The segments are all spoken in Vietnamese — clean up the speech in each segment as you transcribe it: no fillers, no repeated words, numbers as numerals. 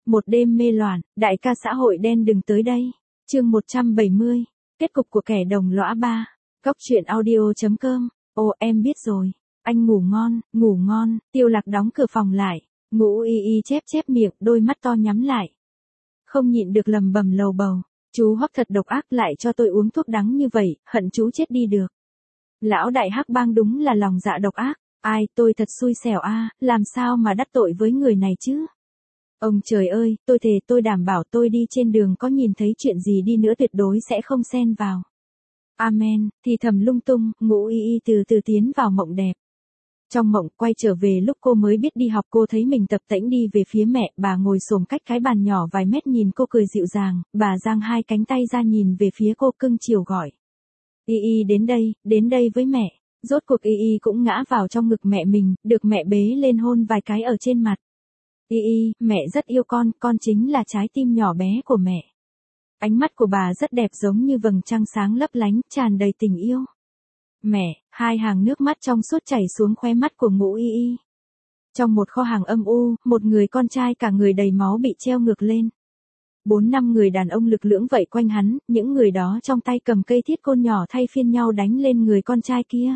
Một đêm mê loạn, đại ca xã hội đen đừng tới đây. Chương 170, kết cục của kẻ đồng lõa 3. Góc truyện audio.com. Ồ em biết rồi. Anh ngủ ngon, Tiêu Lạc đóng cửa phòng lại. Ngũ y y chép miệng, đôi mắt to nhắm lại. Không nhịn được lầm bầm lầu bầu. Chú Hoắc thật độc ác, lại cho tôi uống thuốc đắng như vậy, hận chú chết đi được. Lão đại Hắc Bang đúng là lòng dạ độc ác. Ai, tôi thật xui xẻo a, làm sao mà đắc tội với người này chứ? Ông trời ơi, tôi thề tôi đảm bảo tôi đi trên đường có nhìn thấy chuyện gì đi nữa tuyệt đối sẽ không xen vào. Amen, thì thầm lung tung, Ngũ y y từ từ tiến vào mộng đẹp. Trong mộng quay trở về lúc cô mới biết đi học, cô thấy mình tập tễnh đi về phía mẹ, bà ngồi xổm cách cái bàn nhỏ vài mét nhìn cô cười dịu dàng, bà giang hai cánh tay ra nhìn về phía cô cưng chiều gọi. Y y đến đây với mẹ. Rốt cuộc y y cũng ngã vào trong ngực mẹ mình, được mẹ bế lên hôn vài cái ở trên mặt. Y y, mẹ rất yêu con chính là trái tim nhỏ bé của mẹ. Ánh mắt của bà rất đẹp giống như vầng trăng sáng lấp lánh, tràn đầy tình yêu. Mẹ, hai hàng nước mắt trong suốt chảy xuống khóe mắt của Ngũ y y. Trong một kho hàng âm u, một người con trai cả người đầy máu bị treo ngược lên. 4-5 người đàn ông lực lưỡng vây quanh hắn, những người đó trong tay cầm cây thiết côn nhỏ thay phiên nhau đánh lên người con trai kia.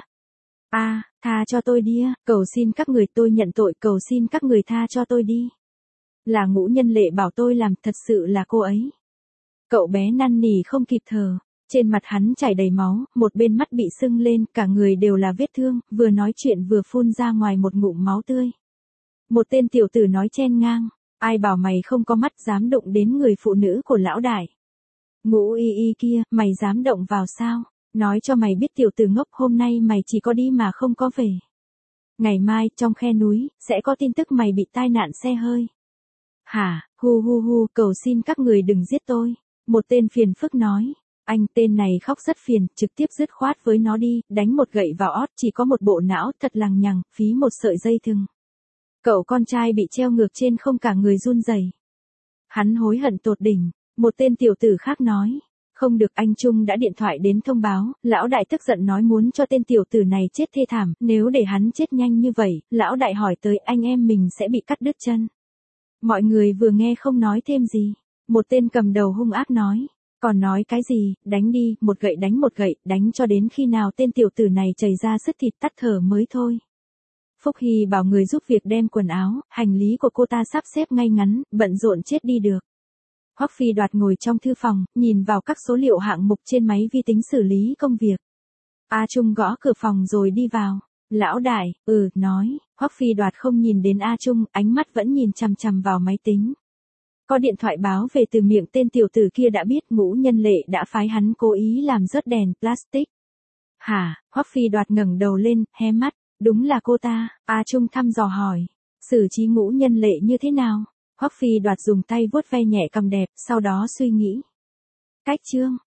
Tha cho tôi đi, cầu xin các người tôi nhận tội, cầu xin các người tha cho tôi đi. Là Ngũ Nhân Lệ bảo tôi làm, thật sự là cô ấy. Cậu bé năn nỉ không kịp thở, trên mặt hắn chảy đầy máu, một bên mắt bị sưng lên, cả người đều là vết thương, vừa nói chuyện vừa phun ra ngoài một ngụm máu tươi. Một tên tiểu tử nói chen ngang, ai bảo mày không có mắt dám động đến người phụ nữ của lão đại. Ngũ y y kia, mày dám động vào sao? Nói cho mày biết tiểu tử ngốc, hôm nay mày chỉ có đi mà không có về. Ngày mai, trong khe núi, sẽ có tin tức mày bị tai nạn xe hơi. Hả, hu, cầu xin các người đừng giết tôi. Một tên phiền phức nói. Anh tên này khóc rất phiền, trực tiếp dứt khoát với nó đi, đánh một gậy vào ót, chỉ có một bộ não, thật lằng nhằng, phí một sợi dây thừng. Cậu con trai bị treo ngược trên không cả người run rẩy. Hắn hối hận tột đỉnh. Một tên tiểu tử khác nói. Không được, anh Trung đã điện thoại đến thông báo, lão đại tức giận nói muốn cho tên tiểu tử này chết thê thảm, nếu để hắn chết nhanh như vậy, lão đại hỏi tới anh em mình sẽ bị cắt đứt chân. Mọi người vừa nghe không nói thêm gì, một tên cầm đầu hung ác nói, còn nói cái gì, đánh đi, một gậy, đánh cho đến khi nào tên tiểu tử này chảy ra sức thịt tắt thở mới thôi. Phúc Hy bảo người giúp việc đem quần áo, hành lý của cô ta sắp xếp ngay ngắn, bận rộn chết đi được. Hoắc Phi Đoạt ngồi trong thư phòng, nhìn vào các số liệu hạng mục trên máy vi tính xử lý công việc. A Trung gõ cửa phòng rồi đi vào. Lão đại, nói. Hoắc Phi Đoạt không nhìn đến A Trung, ánh mắt vẫn nhìn chằm chằm vào máy tính. Có điện thoại báo về từ miệng tên tiểu tử kia đã biết Ngũ Nhân Lệ đã phái hắn cố ý làm rớt đèn plastic. Hả? Hoắc Phi Đoạt ngẩng đầu lên, hé mắt. Đúng là cô ta. A Trung thăm dò hỏi. Xử trí Ngũ Nhân Lệ như thế nào? Hoắc Phi Đoạt dùng tay vuốt ve nhẹ cằm đẹp, sau đó suy nghĩ. Cách chương.